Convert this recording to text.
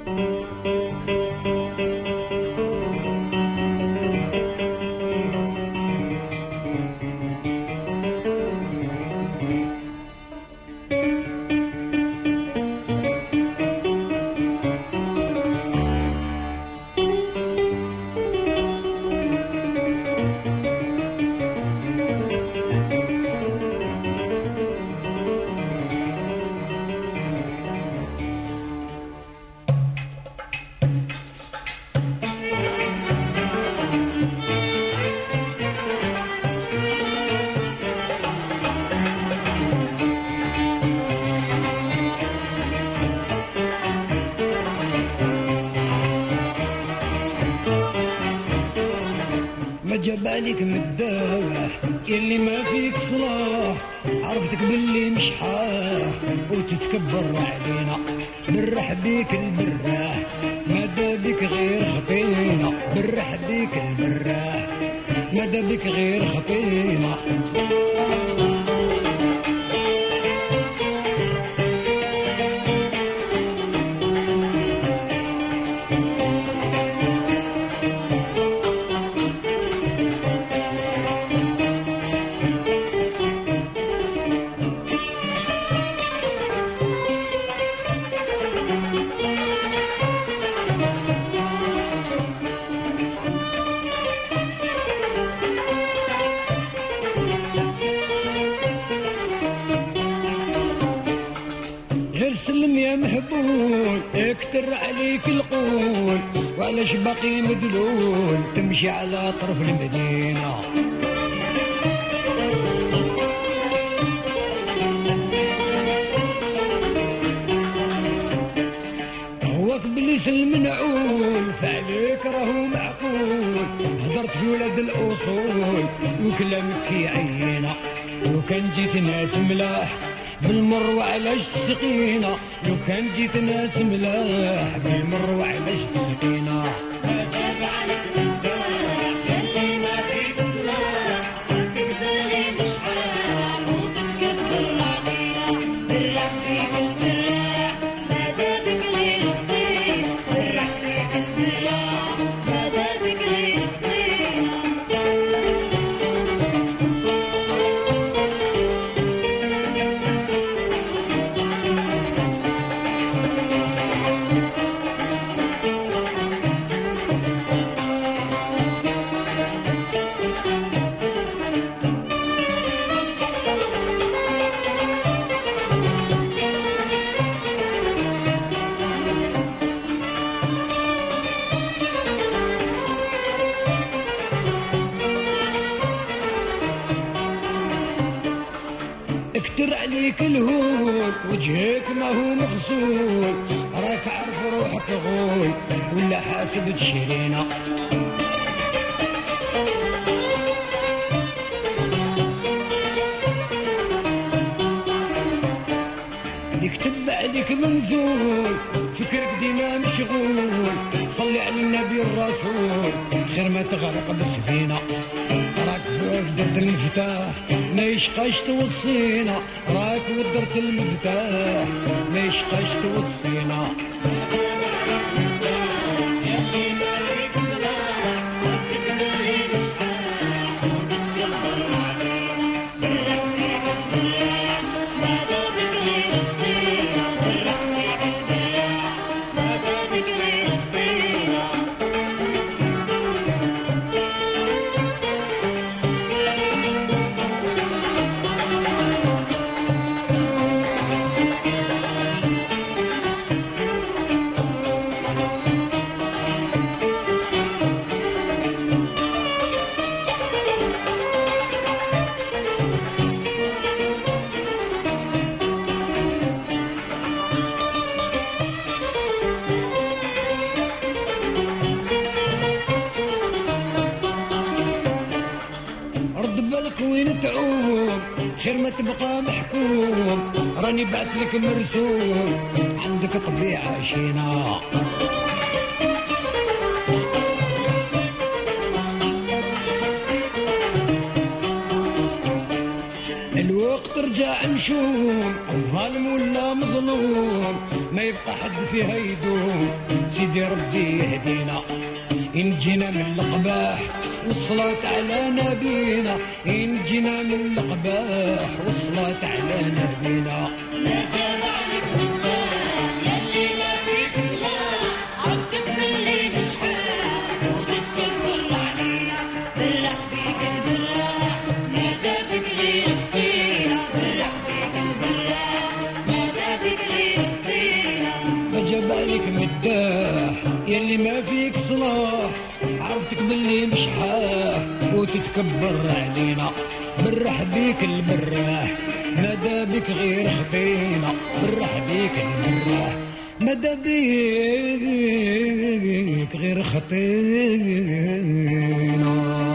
جبالك مداح يلي ما فيك صلاح، عرفتك باللي مش حاح وتتكبر علينا. برح بيك البراح مادا بك غير خطينا، برح بيك البراح مادا بك غير خطينا. سلم يا محبول اكتر عليك القول، وعلاش باقي مدلول تمشي على طرف المدينة. هوك بليس المنعول فعليك راهو معقول، هدرت في ولاد الأصول وكلامك يعينا. لو كان جيت ناس ملاح بالمر وعلاش تسقينا، لو كان جيت ناس ملاح بالمر وعلاش تسقينا. اكتر عليك الهول وجهك ما هو مغسول، راك عارف روحك غول ولا حاسب تشرينا. يكتب عليك منزول فكرك ديما مشغول، صلي على النبي الرسول خير ما تغرق بالسفينة. راك ودرت المفتاح ما يشقاش توصينا، راك ودرت المفتاح ما يشقاش توصينا. وين تعوم خير ما تبقى محكوم، راني بعت لك مرسوم عندك طبيعة شينا. الوقت رجع نشوم ظالم ولا مظلوم ما يبقى حد فيها يدوم سيدي ربي يهدينا إن جينا من القباح والصلاة على نبينا إن جينا من القباح والصلاة على نبينا لا جاب عليك بالله يلي لا فيك سلاح عرفتك باللي نشحاح وتتكبر علينا بالرح فيك البراح نادى فيك لي يخطينا بالرح فيك البراح نادى فيك لي يخطينا ما جاب عليك مداح يلي ما فيك صلاح عرفتك باللي مشحاح وتتكبر علينا برح بيك البراح مدى بك غير خطينا برح بيك البراح مدى بيك غير خطينا